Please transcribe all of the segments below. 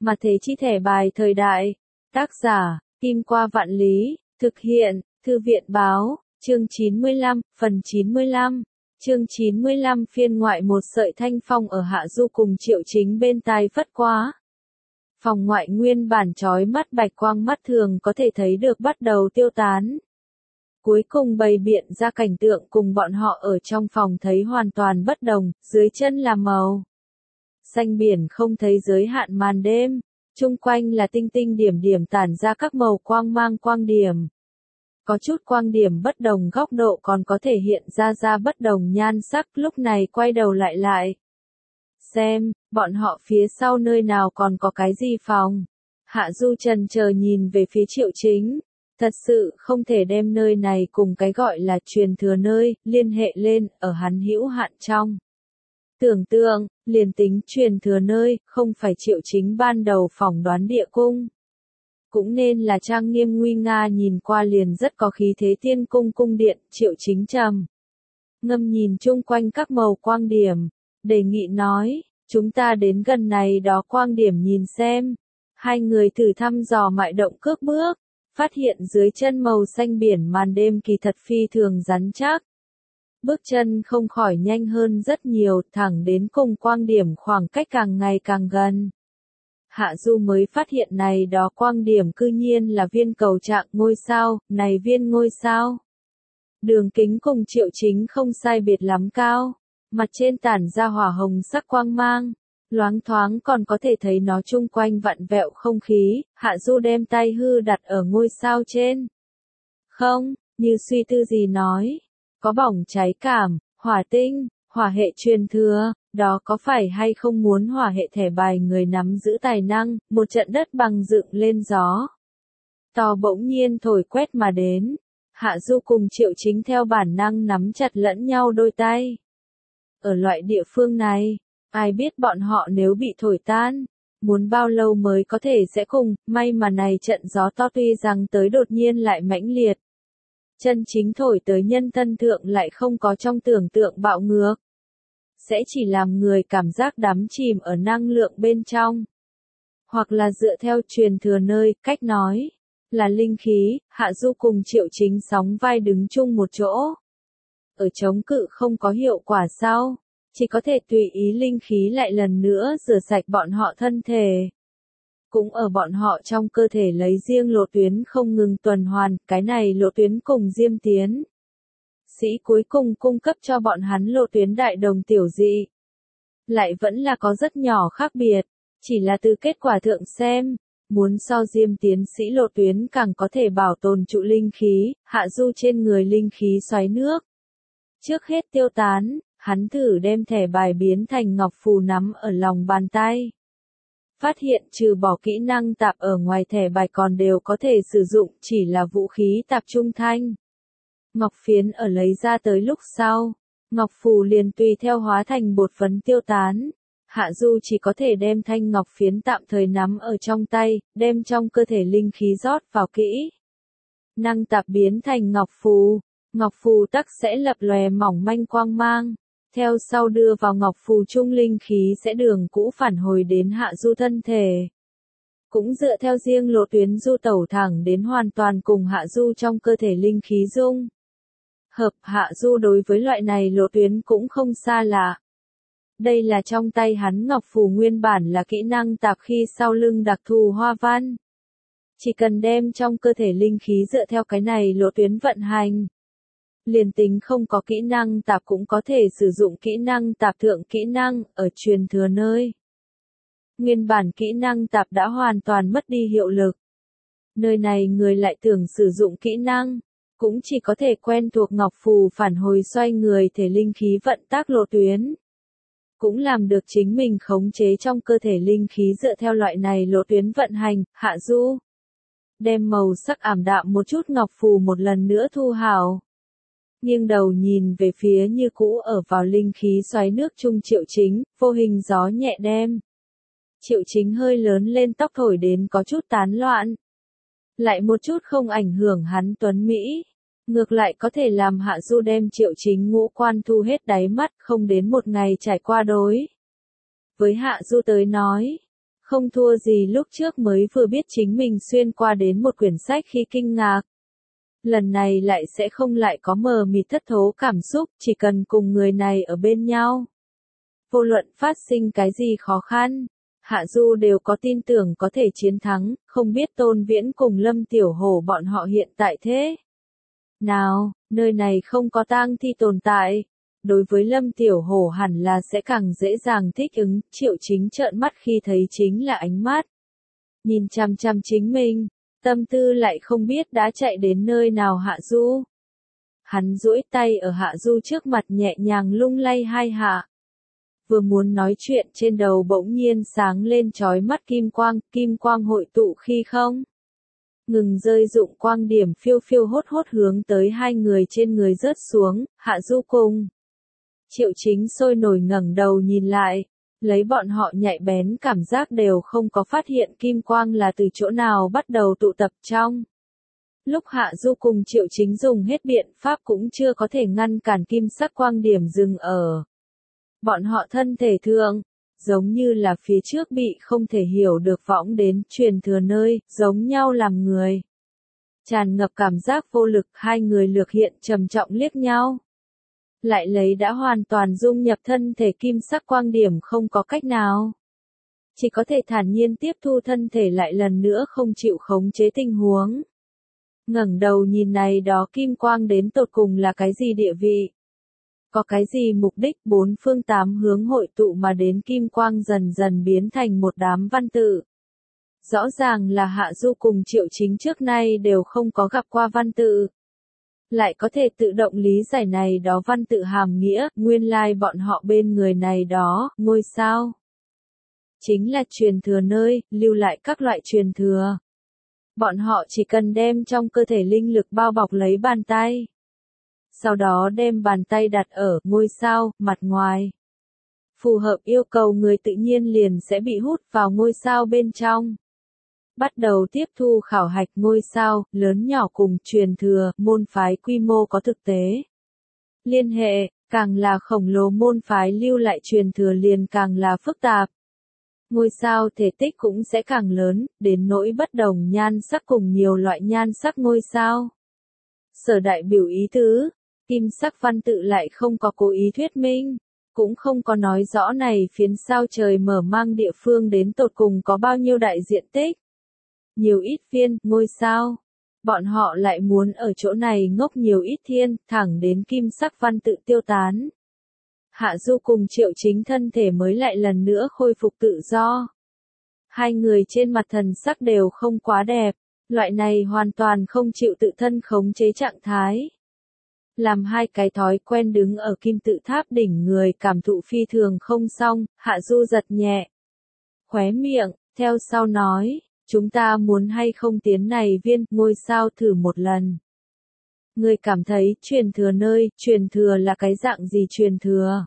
Mà thế chi thẻ bài thời đại. Tác giả, Kim Qua Vạn Lý, thực hiện, Thư viện báo, chương 95, phần 95. Chương 95 phiên ngoại một sợi thanh phong ở Hạ Du cùng Triệu Chính bên tai phất quá. Phòng ngoại nguyên bản chói mắt bạch quang mắt thường có thể thấy được bắt đầu tiêu tán. Cuối cùng bày biện ra cảnh tượng cùng bọn họ ở trong phòng thấy hoàn toàn bất đồng, dưới chân là màu xanh biển không thấy giới hạn màn đêm, chung quanh là tinh tinh điểm điểm tản ra các màu quang mang quang điểm. Có chút quang điểm bất đồng góc độ còn có thể hiện ra bất đồng nhan sắc, lúc này quay đầu lại. Xem, bọn họ phía sau nơi nào còn có cái gì phòng. Hạ Du chần chờ nhìn về phía Triệu Chính. Thật sự không thể đem nơi này cùng cái gọi là truyền thừa nơi, liên hệ lên, ở hắn hữu hạn trong. Tưởng tượng, liền tính truyền thừa nơi, không phải Triệu Chính ban đầu phỏng đoán địa cung. Cũng nên là trang nghiêm nguy nga nhìn qua liền rất có khí thế tiên cung cung điện, Triệu Chính trầm ngâm nhìn chung quanh các màu quang điểm, đề nghị nói, chúng ta đến gần này đó quang điểm nhìn xem. Hai người thử thăm dò mại động cước bước, phát hiện dưới chân màu xanh biển màn đêm kỳ thật phi thường rắn chắc. Bước chân không khỏi nhanh hơn rất nhiều, thẳng đến cùng quang điểm khoảng cách càng ngày càng gần. Hạ Du mới phát hiện này đó quang điểm cư nhiên là viên cầu trạng ngôi sao, này viên ngôi sao. Đường kính cùng Triệu Chính không sai biệt lắm cao, mặt trên tản ra hỏa hồng sắc quang mang, loáng thoáng còn có thể thấy nó chung quanh vặn vẹo không khí. Hạ Du đem tay hư đặt ở ngôi sao trên. Không, như suy tư gì nói, có bỏng cháy cảm, hỏa tinh, hỏa hệ truyền thừa, đó có phải hay không muốn hỏa hệ thẻ bài người nắm giữ tài năng, một trận đất bằng dựng lên gió. To bỗng nhiên thổi quét mà đến, Hạ Du cùng Triệu Chính theo bản năng nắm chặt lẫn nhau đôi tay. Ở loại địa phương này, ai biết bọn họ nếu bị thổi tan, muốn bao lâu mới có thể sẽ cùng, may mà này trận gió to tuy rằng tới đột nhiên lại mãnh liệt. Chân chính thổi tới nhân thân thượng lại không có trong tưởng tượng bạo ngược. Sẽ chỉ làm người cảm giác đắm chìm ở năng lượng bên trong. Hoặc là dựa theo truyền thừa nơi, cách nói, là linh khí. Hạ Du cùng Triệu Chính sóng vai đứng chung một chỗ. Ở chống cự không có hiệu quả sao, chỉ có thể tùy ý linh khí lại lần nữa rửa sạch bọn họ thân thể. Cũng ở bọn họ trong cơ thể lấy riêng lộ tuyến không ngừng tuần hoàn, cái này lộ tuyến cùng diêm tiến. Sĩ cuối cùng cung cấp cho bọn hắn lộ tuyến đại đồng tiểu dị. Lại vẫn là có rất nhỏ khác biệt, chỉ là từ kết quả thượng xem, muốn so diêm tiến sĩ lộ tuyến càng có thể bảo tồn trụ linh khí, Hạ Du trên người linh khí xoáy nước. Trước hết tiêu tán, hắn thử đem thẻ bài biến thành ngọc phù nắm ở lòng bàn tay. Phát hiện trừ bỏ kỹ năng tạp ở ngoài thẻ bài còn đều có thể sử dụng, chỉ là vũ khí tạp trung thanh. Ngọc phiến ở lấy ra tới lúc sau, ngọc phù liền tùy theo hóa thành bột phấn tiêu tán. Hạ Du chỉ có thể đem thanh ngọc phiến tạm thời nắm ở trong tay, đem trong cơ thể linh khí rót vào kỹ năng tạp biến thành ngọc phù tắc sẽ lập lòe mỏng manh quang mang. Theo sau đưa vào ngọc phù trung linh khí sẽ đường cũ phản hồi đến Hạ Du thân thể. Cũng dựa theo riêng lộ tuyến du tẩu thẳng đến hoàn toàn cùng Hạ Du trong cơ thể linh khí dung. Hợp Hạ Du đối với loại này lộ tuyến cũng không xa lạ. Đây là trong tay hắn ngọc phù nguyên bản là kỹ năng tạp khi sau lưng đặc thù hoa văn. Chỉ cần đem trong cơ thể linh khí dựa theo cái này lộ tuyến vận hành. Liền tính không có kỹ năng tạp cũng có thể sử dụng kỹ năng tạp thượng kỹ năng ở truyền thừa nơi. Nguyên bản kỹ năng tạp đã hoàn toàn mất đi hiệu lực. Nơi này người lại tưởng sử dụng kỹ năng, cũng chỉ có thể quen thuộc ngọc phù phản hồi xoay người thể linh khí vận tác lộ tuyến. Cũng làm được chính mình khống chế trong cơ thể linh khí dựa theo loại này lộ tuyến vận hành. Hạ Du đem màu sắc ảm đạm một chút ngọc phù một lần nữa thu hào. Nghiêng đầu nhìn về phía như cũ ở vào linh khí xoáy nước chung Triệu Chính, vô hình gió nhẹ đem. Triệu Chính hơi lớn lên tóc thổi đến có chút tán loạn. Lại một chút không ảnh hưởng hắn tuấn Mỹ. Ngược lại có thể làm Hạ Du đem Triệu Chính ngũ quan thu hết đáy mắt, không đến một ngày trải qua đối. Với Hạ Du tới nói, Không thua gì lúc trước mới vừa biết chính mình xuyên qua đến một quyển sách khi kinh ngạc. Lần này lại sẽ không lại có mờ mịt thất thố cảm xúc, chỉ cần cùng người này ở bên nhau. Vô luận phát sinh cái gì khó khăn, Hạ Du đều có tin tưởng có thể chiến thắng, không biết Tôn Viễn cùng Lâm Tiểu Hổ bọn họ hiện tại thế nào, nơi này không có tang thi tồn tại. Đối với Lâm Tiểu Hổ hẳn là sẽ càng dễ dàng thích ứng, Triệu Chính trợn mắt khi thấy chính là ánh mắt. Nhìn chằm chằm chính mình, tâm tư lại không biết đã chạy đến nơi nào Hạ Du. Hắn duỗi tay ở Hạ Du trước mặt nhẹ nhàng lung lay hai hạ. Vừa muốn nói chuyện trên đầu bỗng nhiên sáng lên chói mắt kim quang hội tụ khi không ngừng rơi dụng quang điểm phiêu phiêu hốt hốt hướng tới hai người trên người rớt xuống, Hạ Du cùng Triệu Chính sôi nổi ngẩng đầu nhìn lại, lấy bọn họ nhạy bén cảm giác đều không có phát hiện kim quang là từ chỗ nào bắt đầu tụ tập trong. Lúc Hạ Du cùng Triệu Chính dùng hết biện pháp cũng chưa có thể ngăn cản kim sắc quang điểm dừng ở bọn họ thân thể thượng, giống như là phía trước bị không thể hiểu được võng đến truyền thừa nơi, giống nhau làm người. Tràn ngập cảm giác vô lực, hai người lược hiện trầm trọng liếc nhau. Lại lấy đã hoàn toàn dung nhập thân thể kim sắc quang điểm không có cách nào. Chỉ có thể thản nhiên tiếp thu thân thể lại lần nữa không chịu khống chế tình huống. Ngẩng đầu nhìn này đó kim quang đến tột cùng là cái gì địa vị? Có cái gì mục đích bốn phương tám hướng hội tụ mà đến kim quang dần dần biến thành một đám văn tự. Rõ ràng là Hạ Du cùng Triệu Chính trước nay đều không có gặp qua văn tự. Lại có thể tự động lý giải này đó văn tự hàm nghĩa, nguyên lai bọn họ bên người này đó, ngôi sao. Chính là truyền thừa nơi, lưu lại các loại truyền thừa. Bọn họ chỉ cần đem trong cơ thể linh lực bao bọc lấy bàn tay. Sau đó đem bàn tay đặt ở ngôi sao, mặt ngoài. Phù hợp yêu cầu người tự nhiên liền sẽ bị hút vào ngôi sao bên trong. Bắt đầu tiếp thu khảo hạch ngôi sao, lớn nhỏ cùng truyền thừa, môn phái quy mô có thực tế. Liên hệ, càng là khổng lồ môn phái lưu lại truyền thừa liền càng là phức tạp. Ngôi sao thể tích cũng sẽ càng lớn, đến nỗi bất đồng nhan sắc cùng nhiều loại nhan sắc ngôi sao. Sở đại biểu ý tứ, kim sắc văn tự lại không có cố ý thuyết minh, cũng không có nói rõ này phiến sao trời mở mang địa phương đến tột cùng có bao nhiêu đại diện tích. Nhiều ít viên, ngôi sao. Bọn họ lại muốn ở chỗ này ngốc nhiều ít thiên, thẳng đến kim sắc văn tự tiêu tán. Hạ Du cùng Triệu Chính thân thể mới lại lần nữa khôi phục tự do. Hai người trên mặt thần sắc đều không quá đẹp, loại này hoàn toàn không chịu tự thân khống chế trạng thái. Làm hai cái thói quen đứng ở kim tự tháp đỉnh người cảm thụ phi thường không xong, Hạ Du giật nhẹ khóe miệng, theo sau nói, chúng ta muốn hay không tiến này viên ngôi sao thử một lần. Người cảm thấy truyền thừa nơi, truyền thừa là cái dạng gì truyền thừa?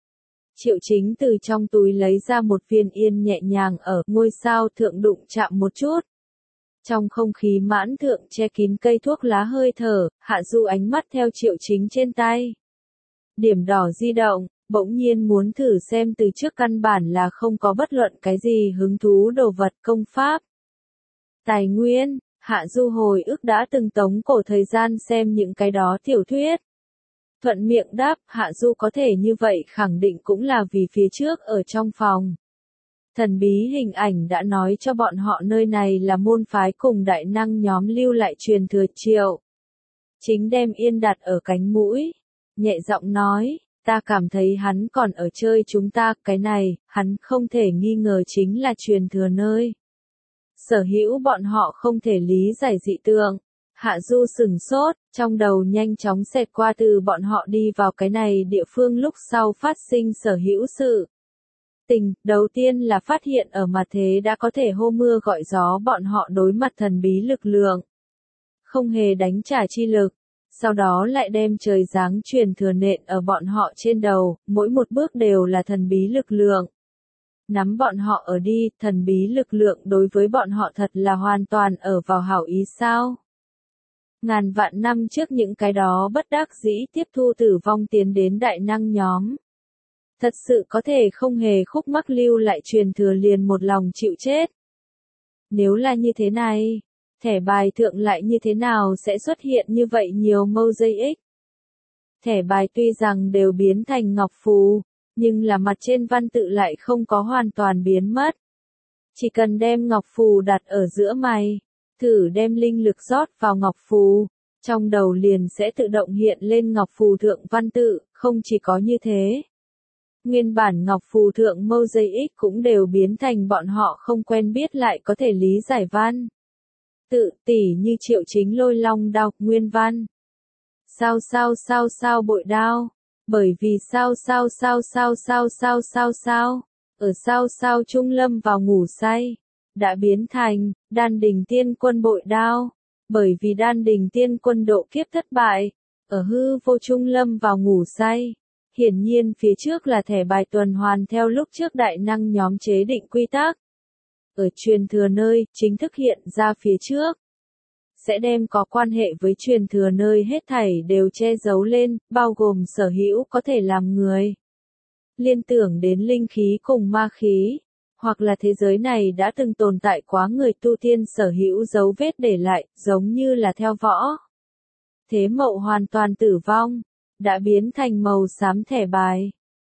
Triệu Chính từ trong túi lấy ra một viên yên nhẹ nhàng ở ngôi sao thượng đụng chạm một chút. Trong không khí mãn thượng che kín cây thuốc lá hơi thở, Hạ Du ánh mắt theo Triệu Chính trên tay. Điểm đỏ di động, bỗng nhiên muốn thử xem từ trước căn bản là không có bất luận cái gì hứng thú đồ vật công pháp. Tài nguyên, Hạ Du hồi ức đã từng tống cổ thời gian xem những cái đó tiểu thuyết. Thuận miệng đáp, Hạ Du có thể như vậy khẳng định cũng là vì phía trước ở trong phòng. Thần bí hình ảnh đã nói cho bọn họ nơi này là môn phái cùng đại năng nhóm lưu lại truyền thừa. Triệu Chính đem yên đặt ở cánh mũi, nhẹ giọng nói, ta cảm thấy hắn còn ở chơi chúng ta, cái này, hắn không thể nghi ngờ chính là truyền thừa nơi. Sở hữu bọn họ không thể lý giải dị tượng. Hạ Du sừng sốt, trong đầu nhanh chóng xẹt qua từ bọn họ đi vào cái này địa phương lúc sau phát sinh sở hữu sự. Đầu tiên là phát hiện ở mặt thế đã có thể hô mưa gọi gió bọn họ đối mặt thần bí lực lượng. Không hề đánh trả chi lực. Sau đó lại đem trời giáng truyền thừa nện ở bọn họ trên đầu, mỗi một bước đều là thần bí lực lượng. Nắm bọn họ ở đi, thần bí lực lượng đối với bọn họ thật là hoàn toàn ở vào hảo ý sao. Ngàn vạn năm trước những cái đó bất đắc dĩ tiếp thu tử vong tiến đến đại năng nhóm. Thật sự có thể không hề khúc mắc lưu lại truyền thừa liền một lòng chịu chết. Nếu là như thế này, thẻ bài thượng lại như thế nào sẽ xuất hiện như vậy nhiều mosaic? Thẻ bài tuy rằng đều biến thành ngọc phù, nhưng là mặt trên văn tự lại không có hoàn toàn biến mất. Chỉ cần đem ngọc phù đặt ở giữa mày, thử đem linh lực rót vào ngọc phù, trong đầu liền sẽ tự động hiện lên ngọc phù thượng văn tự, không chỉ có như thế. Nguyên bản ngọc phù thượng mosaic cũng đều biến thành bọn họ không quen biết lại có thể lý giải văn. Tự tỉ như Triệu Chính lôi long đao, nguyên văn. Sao bội đao. Bởi vì sao, ở sao trung lâm vào ngủ say. Đã biến thành, đan đình tiên quân bội đao. Bởi vì đan đình tiên quân độ kiếp thất bại. Ở hư vô trung lâm vào ngủ say. Hiển nhiên phía trước là thẻ bài tuần hoàn theo lúc trước đại năng nhóm chế định quy tắc. Ở truyền thừa nơi, chính thức hiện ra phía trước. Sẽ đem có quan hệ với truyền thừa nơi hết thảy đều che giấu lên, bao gồm sở hữu có thể làm người. Liên tưởng đến linh khí cùng ma khí, hoặc là thế giới này đã từng tồn tại quá người tu tiên sở hữu dấu vết để lại, giống như là theo võ. Thế Mậu hoàn toàn tử vong, đã biến thành màu xám thẻ bài.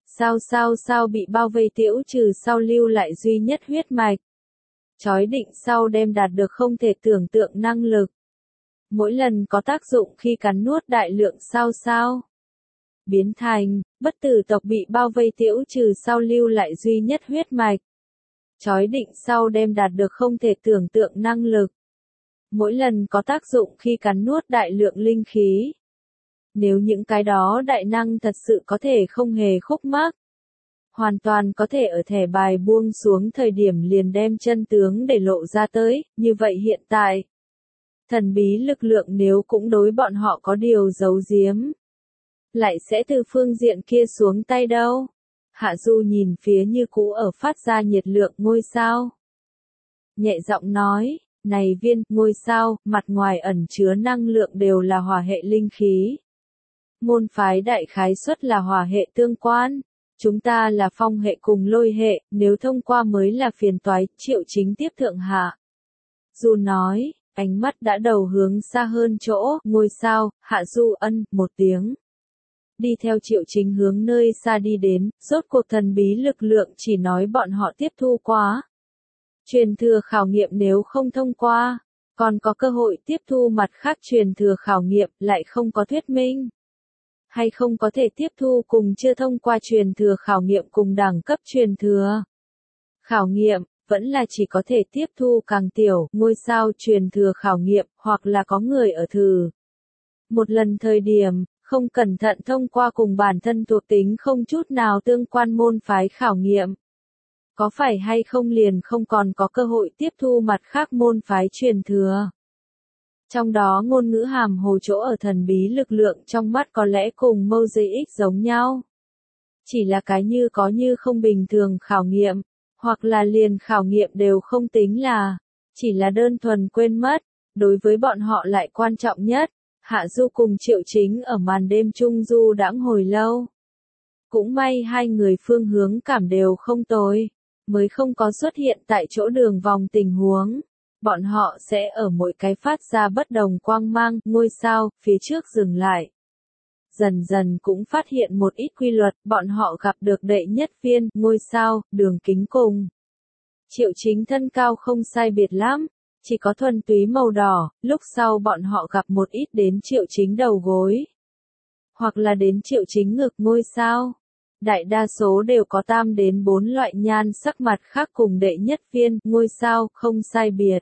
Sao bị bao vây tiễu trừ sau lưu lại duy nhất huyết mạch. Chói định sau đem đạt được không thể tưởng tượng năng lực. Mỗi lần có tác dụng khi cắn nuốt đại lượng sao. Biến thành, bất tử tộc bị bao vây tiễu trừ sau lưu lại duy nhất huyết mạch. Chói định sau đem đạt được không thể tưởng tượng năng lực. Mỗi lần có tác dụng khi cắn nuốt đại lượng linh khí. Nếu những cái đó đại năng thật sự có thể không hề khúc mắc. Hoàn toàn có thể ở thẻ bài buông xuống thời điểm liền đem chân tướng để lộ ra tới, như vậy hiện tại. Thần bí lực lượng nếu cũng đối bọn họ có điều giấu giếm. Lại sẽ từ phương diện kia xuống tay đâu. Hạ Du nhìn phía như cũ ở phát ra nhiệt lượng ngôi sao. Nhẹ giọng nói, này viên ngôi sao, mặt ngoài ẩn chứa năng lượng đều là hỏa hệ linh khí. Môn phái đại khái suất là hỏa hệ tương quan. Chúng ta là phong hệ cùng lôi hệ, nếu thông qua mới là phiền toái, Triệu Chính tiếp thượng hạ. Du nói, ánh mắt đã đầu hướng xa hơn chỗ, ngôi sao, Hạ Du ân, một tiếng. Đi theo Triệu Chính hướng nơi xa đi đến, rốt cuộc thần bí lực lượng chỉ nói bọn họ tiếp thu quá. Truyền thừa khảo nghiệm nếu không thông qua, còn có cơ hội tiếp thu mặt khác truyền thừa khảo nghiệm lại không có thuyết minh. Hay không có thể tiếp thu cùng chưa thông qua truyền thừa khảo nghiệm cùng đẳng cấp truyền thừa. Khảo nghiệm, vẫn là chỉ có thể tiếp thu càng tiểu, ngôi sao truyền thừa khảo nghiệm, hoặc là có người ở thử. Một lần thời điểm, không cẩn thận thông qua cùng bản thân thuộc tính không chút nào tương quan môn phái khảo nghiệm. Có phải hay không liền không còn có cơ hội tiếp thu mặt khác môn phái truyền thừa. Trong đó ngôn ngữ hàm hồ chỗ ở thần bí lực lượng trong mắt có lẽ cùng mosaic giống nhau. Chỉ là cái như có như không bình thường khảo nghiệm, hoặc là liền khảo nghiệm đều không tính là, chỉ là đơn thuần quên mất, đối với bọn họ lại quan trọng nhất. Hạ Du cùng Triệu Chính ở màn đêm trung du đãng hồi lâu. Cũng may hai người phương hướng cảm đều không tồi, mới không có xuất hiện tại chỗ đường vòng tình huống. Bọn họ sẽ ở mỗi cái phát ra bất đồng quang mang, ngôi sao, phía trước dừng lại. Dần dần cũng phát hiện một ít quy luật, bọn họ gặp được đệ nhất viên, ngôi sao, đường kính cùng. Triệu Chính thân cao không sai biệt lắm, chỉ có thuần túy màu đỏ, lúc sau bọn họ gặp một ít đến Triệu Chính đầu gối. Hoặc là đến Triệu Chính ngực ngôi sao. Đại đa số đều có 3 đến 4 loại nhan sắc mặt khác cùng đệ nhất viên, ngôi sao, không sai biệt.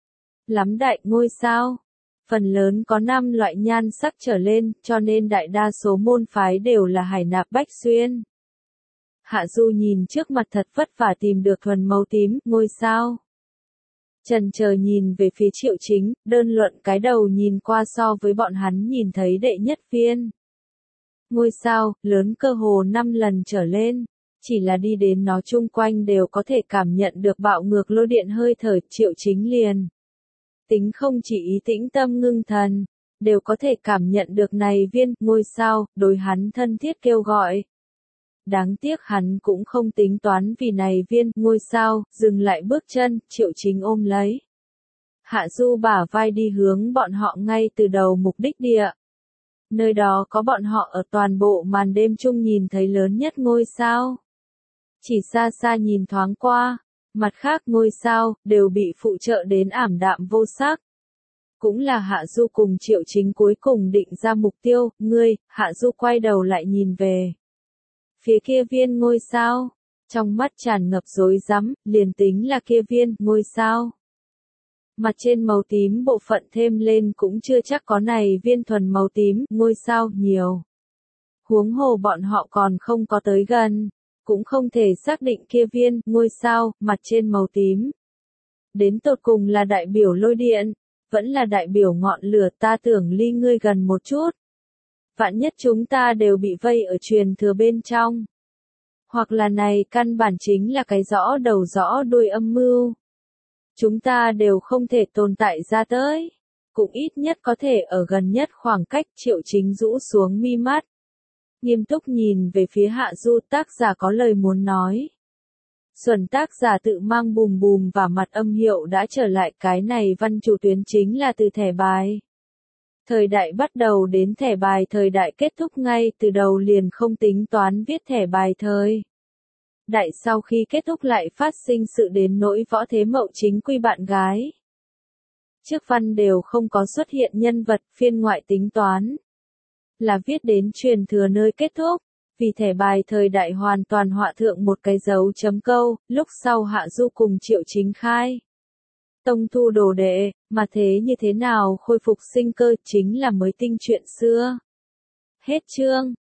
Lắm đại ngôi sao. Phần lớn có 5 loại nhan sắc trở lên, cho nên đại đa số môn phái đều là hải nạp bách xuyên. Hạ Du nhìn trước mặt thật vất vả tìm được thuần màu tím, ngôi sao. Chần chờ nhìn về phía Triệu Chính, đơn luận cái đầu nhìn qua so với bọn hắn nhìn thấy đệ nhất viên. Ngôi sao, lớn cơ hồ 5 lần trở lên, chỉ là đi đến nó chung quanh đều có thể cảm nhận được bạo ngược lôi điện hơi thở, Triệu Chính liền. Tính không chỉ ý tĩnh tâm ngưng thần, đều có thể cảm nhận được này viên, ngôi sao, đối hắn thân thiết kêu gọi. đáng tiếc hắn cũng không tính toán vì này viên ngôi sao, dừng lại bước chân, Triệu Chính ôm lấy Hạ Du bả vai đi hướng bọn họ ngay từ đầu mục đích địa. Nơi đó có bọn họ ở toàn bộ màn đêm chung nhìn thấy lớn nhất ngôi sao. Chỉ xa xa nhìn thoáng qua, mặt khác ngôi sao, đều bị phụ trợ đến ảm đạm vô sắc. Cũng là Hạ Du cùng Triệu Chính cuối cùng định ra mục tiêu, Hạ Du quay đầu lại nhìn về phía kia viên ngôi sao, trong mắt tràn ngập rối rắm, liền tính là kia viên ngôi sao. Mặt trên màu tím bộ phận thêm lên cũng chưa chắc có này viên thuần màu tím, ngôi sao, nhiều. Huống hồ bọn họ còn không có tới gần, cũng không thể xác định kia viên, ngôi sao, mặt trên màu tím. Đến tột cùng là đại biểu lôi điện, vẫn là đại biểu ngọn lửa, ta tưởng ly ngươi gần một chút. Vạn nhất chúng ta đều bị vây ở truyền thừa bên trong. Hoặc là này căn bản chính là cái rõ đầu rõ đuôi âm mưu. Chúng ta đều không thể tồn tại ra tới. Cũng ít nhất có thể ở gần nhất khoảng cách, Triệu Chính rũ xuống mi mắt. Nghiêm túc nhìn về phía Hạ Du, tác giả có lời muốn nói. Xuân tác giả tự mang bùm bùm và mặt âm hiệu đã trở lại, cái này văn chủ tuyến chính là từ thẻ bài. Thời đại bắt đầu đến thẻ bài thời đại kết thúc, ngay từ đầu liền không tính toán viết thẻ bài thời đại, sau khi kết thúc lại phát sinh sự đến nỗi Võ Thế Mậu chính quy bạn gái. Trước văn đều không có xuất hiện nhân vật, phiên ngoại tính toán là viết đến truyền thừa nơi kết thúc, vì thẻ bài thời đại hoàn toàn họa thượng một cái dấu chấm câu, lúc sau Hạ Du cùng Triệu Chính khai tông thu đồ đệ, mà thế như thế nào khôi phục sinh cơ chính là mới tinh chuyện xưa. Hết chương.